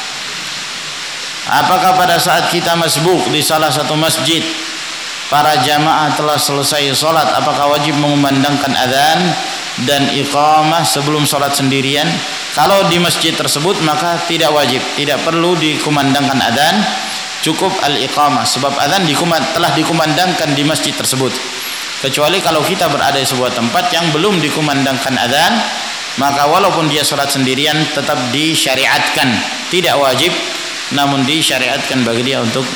Apakah pada saat kita masbuk di salah satu masjid, para jamaah telah selesai sholat, apakah wajib mengumandangkan adzan dan iqamah sebelum sholat sendirian? Kalau di masjid tersebut maka tidak wajib, tidak perlu dikumandangkan adzan, cukup al-iqamah, sebab adzan telah dikumandangkan di masjid tersebut. Kecuali kalau kita berada di sebuah tempat yang belum dikumandangkan adzan, maka walaupun dia sholat sendirian tetap disyariatkan, tidak wajib, namun disyariatkan bagi dia untuk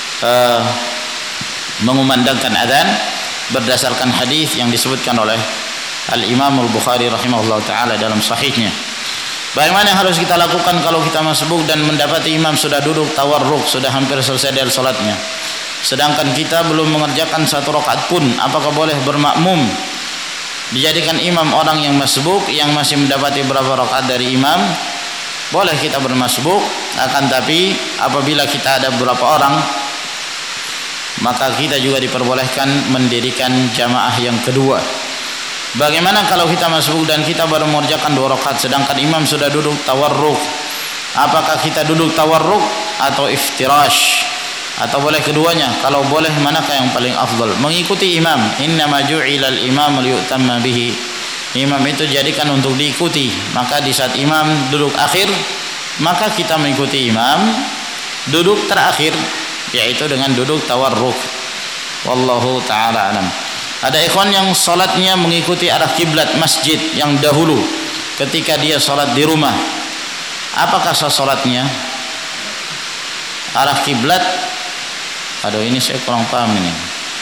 mengumandangkan adzan berdasarkan hadis yang disebutkan oleh Al-Imam Al-Bukhari rahimahullah ta'ala dalam sahihnya. Bagaimana yang harus kita lakukan kalau kita masbuk dan mendapati imam sudah duduk tawarruk, sudah hampir selesai dari sholatnya, sedangkan kita belum mengerjakan satu rakaat pun? Apakah boleh bermakmum, dijadikan imam orang yang masbuk yang masih mendapati berapa rakaat dari imam? Boleh kita bermasbuk, akan tapi apabila kita ada beberapa orang, maka kita juga diperbolehkan mendirikan jamaah yang kedua. Bagaimana kalau kita masbuk dan kita baru mengerjakan 2 rakaat sedangkan imam sudah duduk tawarruk? Apakah kita duduk tawarruk atau iftirash? Atau boleh keduanya? Kalau boleh, manakah yang paling afdal? Mengikuti imam. Innama ju'ilal imam liyutamma bihi. Imam itu jadikan untuk diikuti. Maka di saat imam duduk akhir, maka kita mengikuti imam duduk terakhir, yaitu dengan duduk tawarruk. Wallahu ta'ala alam. Ada ikhwan yang salatnya mengikuti arah kiblat masjid yang dahulu ketika dia salat di rumah. Apakah sah salatnya? Arah kiblat, aduh ini saya kurang paham ini.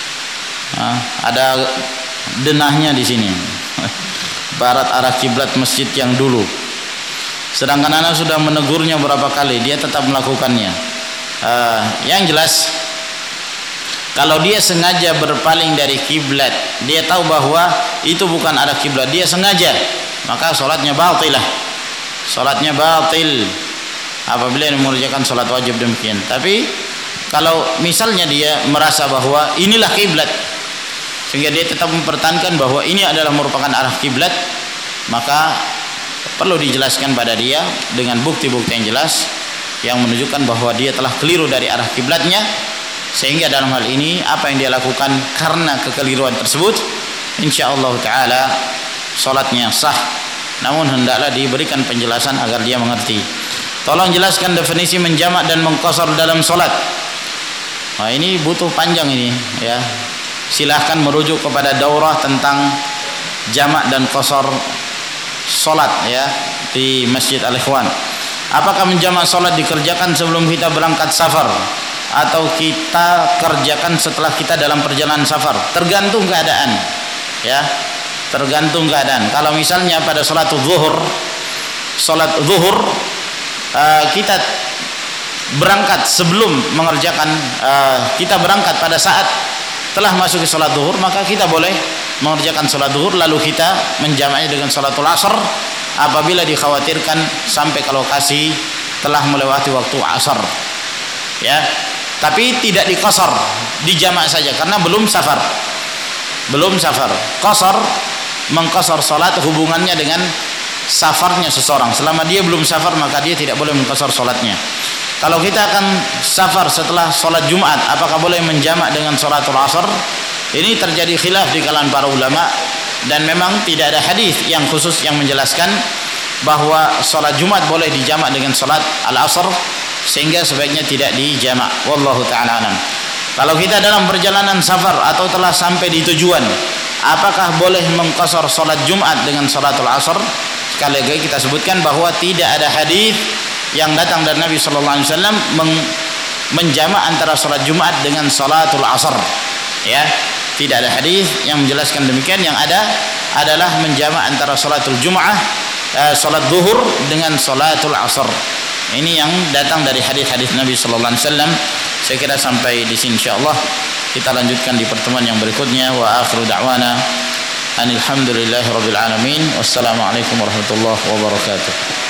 Ada denahnya di sini. Barat arah kiblat masjid yang dulu. Sedangkan anak sudah menegurnya berapa kali, dia tetap melakukannya. Yang jelas, kalau dia sengaja berpaling dari kiblat, dia tahu bahwa itu bukan arah kiblat, dia sengaja, maka sholatnya batilah. Sholatnya batil apabila dia mengerjakan sholat wajib demikian. Tapi kalau misalnya dia merasa bahwa inilah kiblat, sehingga dia tetap mempertahankan bahwa ini adalah merupakan arah kiblat, maka perlu dijelaskan pada dia dengan bukti-bukti yang jelas yang menunjukkan bahwa dia telah keliru dari arah kiblatnya, sehingga dalam hal ini apa yang dia lakukan karena kekeliruan tersebut, insyaallah taala salatnya sah, namun hendaklah diberikan penjelasan agar dia mengerti. Tolong jelaskan definisi menjamak dan mengqashar dalam salat. Nah, ini butuh panjang ini ya. Silahkan merujuk kepada daurah tentang jamak dan qashar salat ya di Masjid Al-Ikhwan. Apakah menjamak salat dikerjakan sebelum kita berangkat safar atau kita kerjakan setelah kita dalam perjalanan safar, tergantung keadaan, ya, tergantung keadaan. Kalau misalnya pada salat zuhur kita berangkat sebelum mengerjakan, kita berangkat pada saat telah masuk ke salat zuhur, maka kita boleh mengerjakan salat zuhur lalu kita menjamaknya dengan salatul asar apabila dikhawatirkan sampai ke lokasi telah melewati waktu asar, ya. Tapi tidak diqasar, dijamak saja karena belum safar. Qasar, mengqasar salat hubungannya dengan safarnya seseorang. Selama dia belum safar maka dia tidak boleh mengqasar salatnya. Kalau kita akan safar setelah salat Jumat, apakah boleh menjamak dengan salatul asar? Ini terjadi khilaf di kalangan para ulama, dan memang tidak ada hadis yang khusus yang menjelaskan bahwa salat Jumat boleh dijamak dengan salat al-asr, sehingga sebaiknya tidak dijamak. Wallahu taala alam. Kalau kita dalam perjalanan safar atau telah sampai di tujuan, apakah boleh mengqasar salat Jumat dengan salatul asr? Sekali lagi kita sebutkan bahwa tidak ada hadis yang datang dari Nabi sallallahu alaihi wasallam menjamak antara salat Jumat dengan salatul asr, ya. Tidak ada hadis yang menjelaskan demikian. Yang ada adalah menjamak antara salatul Jumat, salat zuhur dengan salatul asr. Ini yang datang dari hadis-hadis Nabi sallallahu alaihi wasallam. Saya kira sampai di sini insyaallah. Kita lanjutkan di pertemuan yang berikutnya. Wa akhiru da'wana alhamdulillahirabbil alamin. Wassalamualaikum warahmatullahi wabarakatuh.